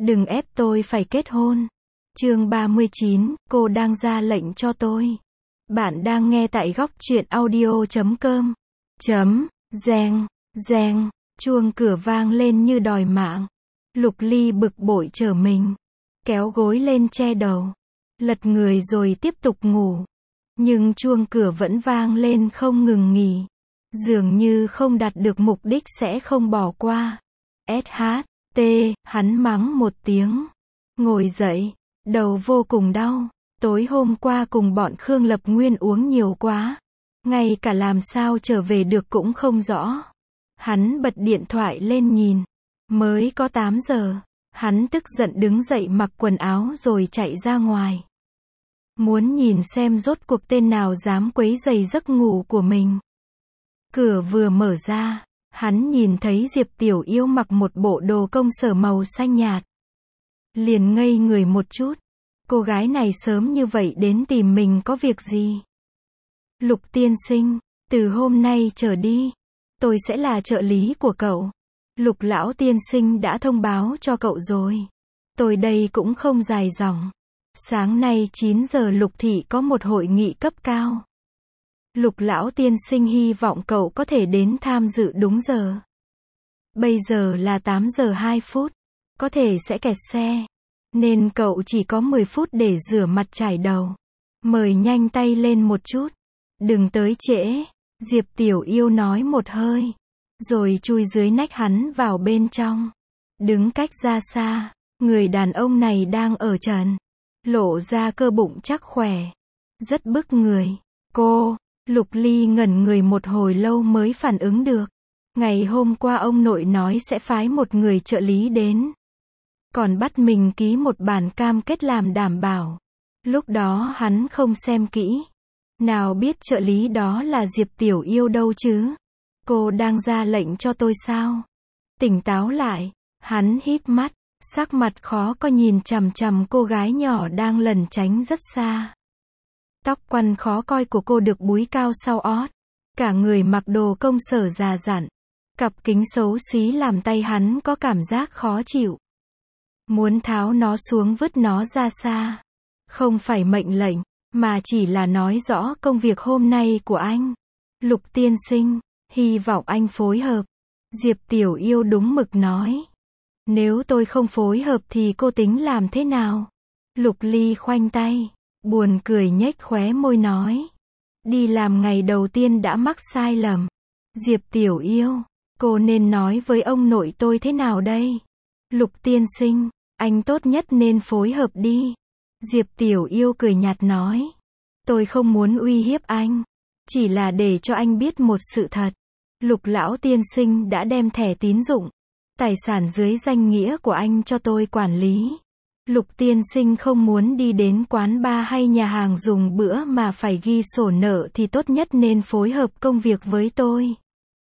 Đừng ép tôi phải kết hôn. Chương 39, cô đang ra lệnh cho tôi. Bạn đang nghe tại góc truyện audio.com. Reng, reng, chuông cửa vang lên như đòi mạng. Lục Ly bực bội trở mình, kéo gối lên che đầu, lật người rồi tiếp tục ngủ. Nhưng chuông cửa vẫn vang lên không ngừng nghỉ. Dường như không đạt được mục đích sẽ không bỏ qua. SHT, hắn mắng một tiếng. Ngồi dậy, đầu vô cùng đau. Tối hôm qua cùng bọn Khương Lập Nguyên uống nhiều quá. Ngay cả làm sao trở về được cũng không rõ. Hắn bật điện thoại lên nhìn. Mới có 8 giờ. Hắn tức giận đứng dậy mặc quần áo rồi chạy ra ngoài. Muốn nhìn xem rốt cuộc tên nào dám quấy rầy giấc ngủ của mình. Cửa vừa mở ra, hắn nhìn thấy Diệp Tiểu Yêu mặc một bộ đồ công sở màu xanh nhạt. Liền ngây người một chút. Cô gái này sớm như vậy đến tìm mình có việc gì? Lục tiên sinh, từ hôm nay trở đi, tôi sẽ là trợ lý của cậu. Lục lão tiên sinh đã thông báo cho cậu rồi. Tôi đây cũng không dài dòng. Sáng nay 9 giờ Lục thị có một hội nghị cấp cao. Lục lão tiên sinh hy vọng cậu có thể đến tham dự đúng giờ. Bây giờ là 8 giờ 2 phút. Có thể sẽ kẹt xe. Nên cậu chỉ có 10 phút để rửa mặt chải đầu. Mời nhanh tay lên một chút. Đừng tới trễ. Diệp Tiểu Yêu nói một hơi. Rồi chui dưới nách hắn vào bên trong. Đứng cách ra xa. Người đàn ông này đang ở trần. Lộ ra cơ bụng chắc khỏe. Rất bức người. Cô. Lục Ly ngẩn người một hồi lâu mới phản ứng được. Ngày hôm qua ông nội nói sẽ phái một người trợ lý đến. Còn bắt mình ký một bản cam kết làm đảm bảo. Lúc đó hắn không xem kỹ. Nào biết trợ lý đó là Diệp Tiểu Yêu đâu chứ. Cô đang ra lệnh cho tôi sao? Tỉnh táo lại. Hắn híp mắt. Sắc mặt khó coi nhìn chằm chằm cô gái nhỏ đang lẩn tránh rất xa. Tóc quăn khó coi của cô được búi cao sau ót. Cả người mặc đồ công sở già dặn. Cặp kính xấu xí làm tay hắn có cảm giác khó chịu. Muốn tháo nó xuống vứt nó ra xa. Không phải mệnh lệnh, mà chỉ là nói rõ công việc hôm nay của anh. Lục tiên sinh, hy vọng anh phối hợp. Diệp Tiểu Yêu đúng mực nói. Nếu tôi không phối hợp thì cô tính làm thế nào? Lục Ly khoanh tay. Buồn cười nhếch khóe môi nói. Đi làm ngày đầu tiên đã mắc sai lầm. Diệp Tiểu Yêu, cô nên nói với ông nội tôi thế nào đây? Lục tiên sinh, anh tốt nhất nên phối hợp đi. Diệp Tiểu Yêu cười nhạt nói. Tôi không muốn uy hiếp anh. Chỉ là để cho anh biết một sự thật. Lục lão tiên sinh đã đem thẻ tín dụng, tài sản dưới danh nghĩa của anh cho tôi quản lý. Lục tiên sinh không muốn đi đến quán bar hay nhà hàng dùng bữa mà phải ghi sổ nợ thì tốt nhất nên phối hợp công việc với tôi.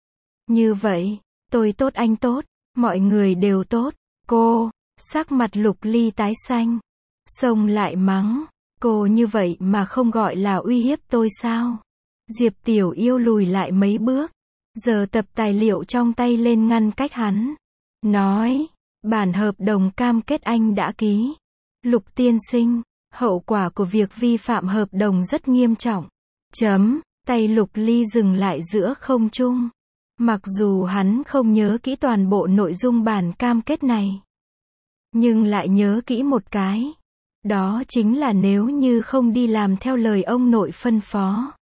Như vậy, tôi tốt anh tốt, mọi người đều tốt. Cô, sắc mặt Lục Ly tái xanh. Xông lại mắng, cô như vậy mà không gọi là uy hiếp tôi sao? Diệp Tiểu Yêu lùi lại mấy bước. Giờ tập tài liệu trong tay lên ngăn cách hắn. Nói, bản hợp đồng cam kết anh đã ký. Lục tiên sinh, hậu quả của việc vi phạm hợp đồng rất nghiêm trọng. Tay Lục Ly dừng lại giữa không trung. Mặc dù hắn không nhớ kỹ toàn bộ nội dung bản cam kết này. Nhưng lại nhớ kỹ một cái. Đó chính là nếu như không đi làm theo lời ông nội phân phó.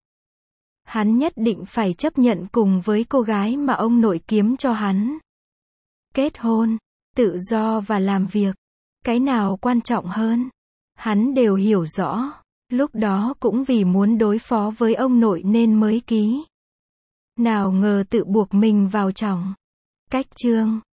Hắn nhất định phải chấp nhận cùng với cô gái mà ông nội kiếm cho hắn. Kết hôn, tự do và làm việc. Cái nào quan trọng hơn? Hắn đều hiểu rõ. Lúc đó cũng vì muốn đối phó với ông nội nên mới ký. Nào ngờ tự buộc mình vào chồng. Cách chương